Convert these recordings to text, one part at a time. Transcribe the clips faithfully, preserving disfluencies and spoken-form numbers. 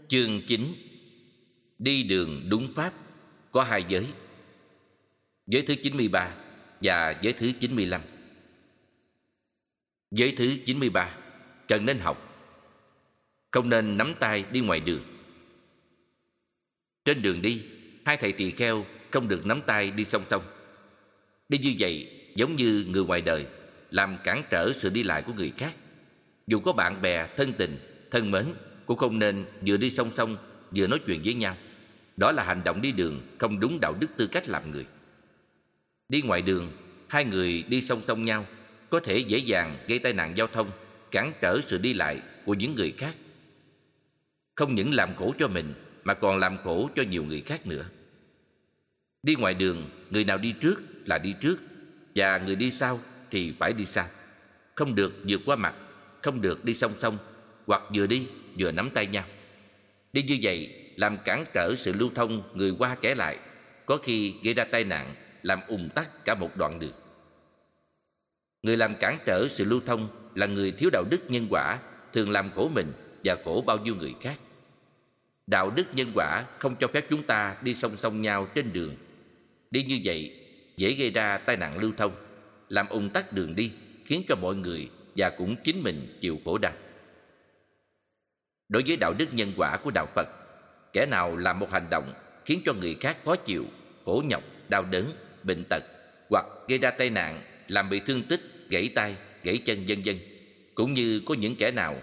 Chương chín. Đi đường đúng pháp. Có hai giới. Giới thứ chín mươi ba và giới thứ chín mươi lăm. Giới thứ chín mươi ba. Cần nên học. Không nên nắm tay đi ngoài đường. Trên đường đi, hai thầy tỳ kheo không được nắm tay đi song song. Đi như vậy giống như người ngoài đời, làm cản trở sự đi lại của người khác. Dù có bạn bè, thân tình, thân mến, cũng không nên vừa đi song song vừa nói chuyện với nhau. Đó là hành động đi đường không đúng đạo đức tư cách làm người. Đi ngoài đường, hai người đi song song nhau có thể dễ dàng gây tai nạn giao thông, cản trở sự đi lại của những người khác. Không những làm khổ cho mình mà còn làm khổ cho nhiều người khác nữa. Đi ngoài đường, người nào đi trước là đi trước, và người đi sau thì phải đi sau. Không được vượt qua mặt, không được đi song song, hoặc vừa đi vừa nắm tay nhau. Đi như vậy làm cản trở sự lưu thông người qua kẻ lại, có khi gây ra tai nạn, làm ùn tắc cả một đoạn đường. Người làm cản trở sự lưu thông là người thiếu đạo đức nhân quả, thường làm khổ mình và khổ bao nhiêu người khác. Đạo đức nhân quả không cho phép chúng ta đi song song nhau trên đường. Đi như vậy dễ gây ra tai nạn lưu thông, làm ùn tắc đường đi, khiến cho mọi người và cũng chính mình chịu khổ đau. Đối với đạo đức nhân quả của đạo Phật, kẻ nào làm một hành động khiến cho người khác khó chịu, khổ nhọc, đau đớn, bệnh tật, hoặc gây ra tai nạn, làm bị thương tích, gãy tay, gãy chân vân vân, cũng như có những kẻ nào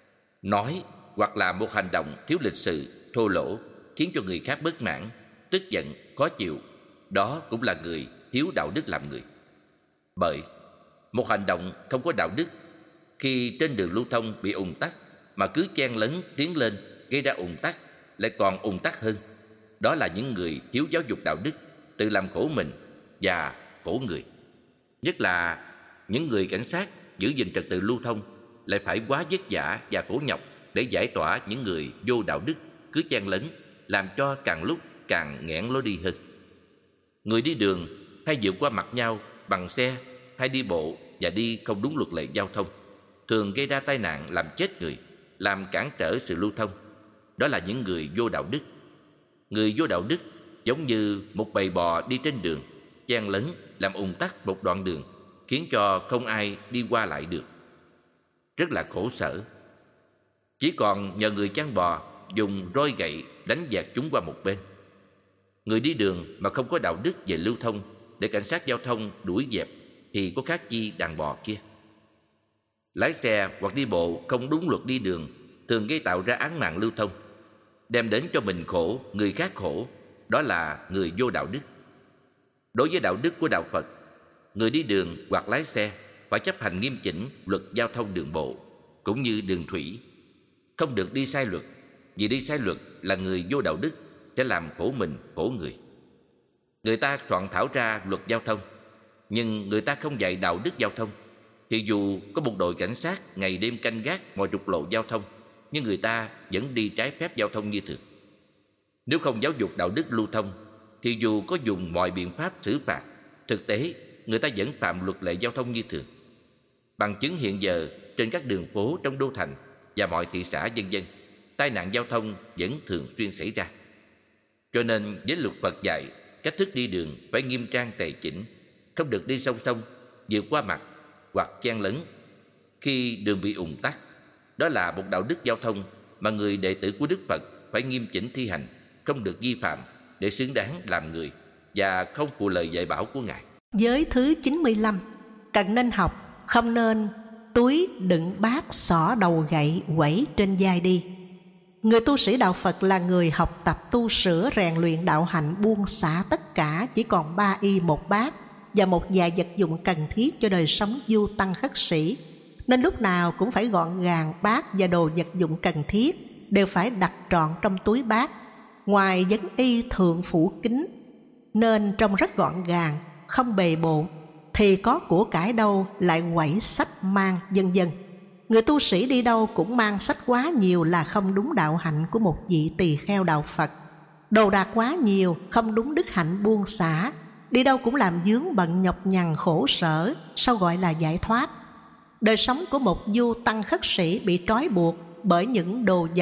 nói hoặc làm một hành động thiếu lịch sự, thô lỗ, khiến cho người khác bất mãn, tức giận, khó chịu, đó cũng là người thiếu đạo đức làm người. Bởi một hành động không có đạo đức, khi trên đường lưu thông bị ùn tắc mà cứ chen lấn tiến lên gây ra ùn tắc, lại còn ùn tắc hơn, đó là những người thiếu giáo dục đạo đức, tự làm khổ mình và khổ người. Nhất là những người cảnh sát giữ gìn trật tự lưu thông lại phải quá vất vả và khổ nhọc để giải tỏa những người vô đạo đức cứ chen lấn, làm cho càng lúc càng nghẽn lối đi hơn. Người đi đường hay vượt qua mặt nhau bằng xe hay đi bộ và đi không đúng luật lệ giao thông, thường gây ra tai nạn làm chết người, làm cản trở sự lưu thông. Đó là những người vô đạo đức. Người vô đạo đức giống như một bầy bò đi trên đường, chen lấn làm ùn tắc một đoạn đường, khiến cho không ai đi qua lại được. Rất là khổ sở. Chỉ còn nhờ người chăn bò dùng roi gậy đánh dạt chúng qua một bên. Người đi đường mà không có đạo đức về lưu thông để cảnh sát giao thông đuổi dẹp thì có khác chi đàn bò kia. Lái xe hoặc đi bộ không đúng luật đi đường thường gây tạo ra án mạng lưu thông, đem đến cho mình khổ, người khác khổ. Đó là người vô đạo đức. Đối với đạo đức của đạo Phật, người đi đường hoặc lái xe phải chấp hành nghiêm chỉnh luật giao thông đường bộ cũng như đường thủy, không được đi sai luật. Vì đi sai luật là người vô đạo đức, sẽ làm khổ mình, khổ người. Người ta soạn thảo ra luật giao thông, nhưng người ta không dạy đạo đức giao thông, thì dù có một đội cảnh sát ngày đêm canh gác mọi trục lộ giao thông, nhưng người ta vẫn đi trái phép giao thông như thường. Nếu không giáo dục đạo đức lưu thông, thì dù có dùng mọi biện pháp xử phạt, thực tế người ta vẫn phạm luật lệ giao thông như thường. Bằng chứng hiện giờ trên các đường phố trong đô thành và mọi thị xã vân vân, tai nạn giao thông vẫn thường xuyên xảy ra. Cho nên với luật Phật dạy, cách thức đi đường phải nghiêm trang tề chỉnh, không được đi song song, vượt qua mặt hoặc chen lấn khi đường bị ùn tắc. Đó là một đạo đức giao thông mà người đệ tử của Đức Phật phải nghiêm chỉnh thi hành, không được vi phạm để xứng đáng làm người và không phụ lời dạy bảo của Ngài. Giới thứ chín mươi lăm. Cần nên học, không nên túi đựng bát xỏ đầu gậy quẩy trên vai đi. Người tu sĩ đạo Phật là người học tập tu sửa rèn luyện đạo hạnh, buông xả tất cả, chỉ còn ba y một bát và một vài vật dụng cần thiết cho đời sống du tăng khất sĩ, nên lúc nào cũng phải gọn gàng. Bát và đồ vật dụng cần thiết đều phải đặt trọn trong túi bát. Ngoài vấn y thường phủ kín, nên trông rất gọn gàng, không bề bộn, thì có của cải đâu lại quẩy sách mang vân vân. Người tu sĩ đi đâu cũng mang sách quá nhiều là không đúng đạo hạnh của một vị tỳ kheo đạo Phật. Đồ đạc quá nhiều không đúng đức hạnh buông xả, đi đâu cũng làm vướng bận nhọc nhằn khổ sở, sao gọi là giải thoát. Đời sống của một du tăng khất sĩ bị trói buộc bởi những đồ vật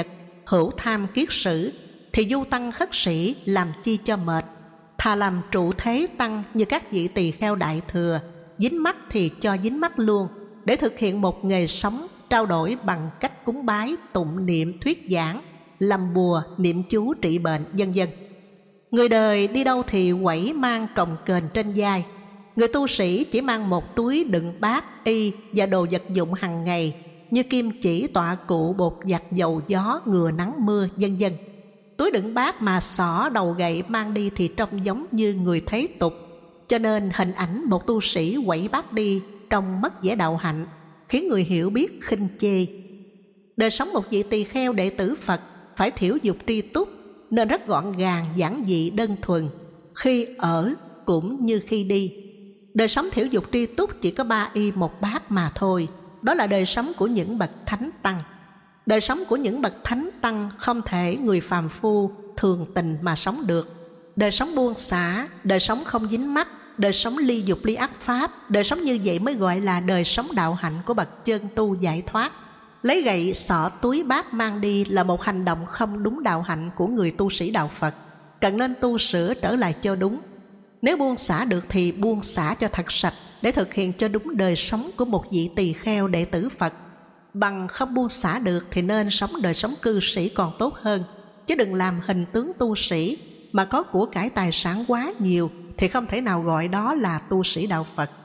hữu tham kiết sử, thì du tăng khất sĩ làm chi cho mệt. Thà làm trụ thế tăng như các vị tỳ kheo đại thừa, dính mắt thì cho dính mắt luôn, để thực hiện một nghề sống trao đổi bằng cách cúng bái, tụng niệm, thuyết giảng, làm bùa, niệm chú trị bệnh, vân vân. Người đời đi đâu thì quẩy mang cồng kềnh trên vai. Người tu sĩ chỉ mang một túi đựng bát, y và đồ vật dụng hàng ngày như kim chỉ, tọa cụ, bột giặt, dầu gió, ngừa nắng mưa, vân vân. Túi đựng bát mà xỏ đầu gậy mang đi thì trông giống như người thế tục, cho nên hình ảnh một tu sĩ quẩy bát đi trông mất vẻ đạo hạnh, khiến người hiểu biết khinh chê. Đời sống một vị tỳ kheo đệ tử Phật phải thiểu dục tri túc, nên rất gọn gàng, giản dị, đơn thuần, khi ở cũng như khi đi. Đời sống thiểu dục tri túc chỉ có ba y một bát mà thôi. Đó là đời sống của những bậc thánh tăng. Đời sống của những bậc thánh tăng không thể người phàm phu thường tình mà sống được. Đời sống buông xả, đời sống không dính mắc, đời sống ly dục ly ác pháp, đời sống như vậy mới gọi là đời sống đạo hạnh của bậc chân tu giải thoát. Lấy gậy xỏ túi bát mang đi là một hành động không đúng đạo hạnh của người tu sĩ đạo Phật, cần nên tu sửa trở lại cho đúng. Nếu buông xả được thì buông xả cho thật sạch, để thực hiện cho đúng đời sống của một vị tỳ kheo đệ tử Phật. Bằng không buông xả được thì nên sống đời sống cư sĩ còn tốt hơn, chứ đừng làm hình tướng tu sĩ mà có của cải tài sản quá nhiều thì không thể nào gọi đó là tu sĩ đạo Phật.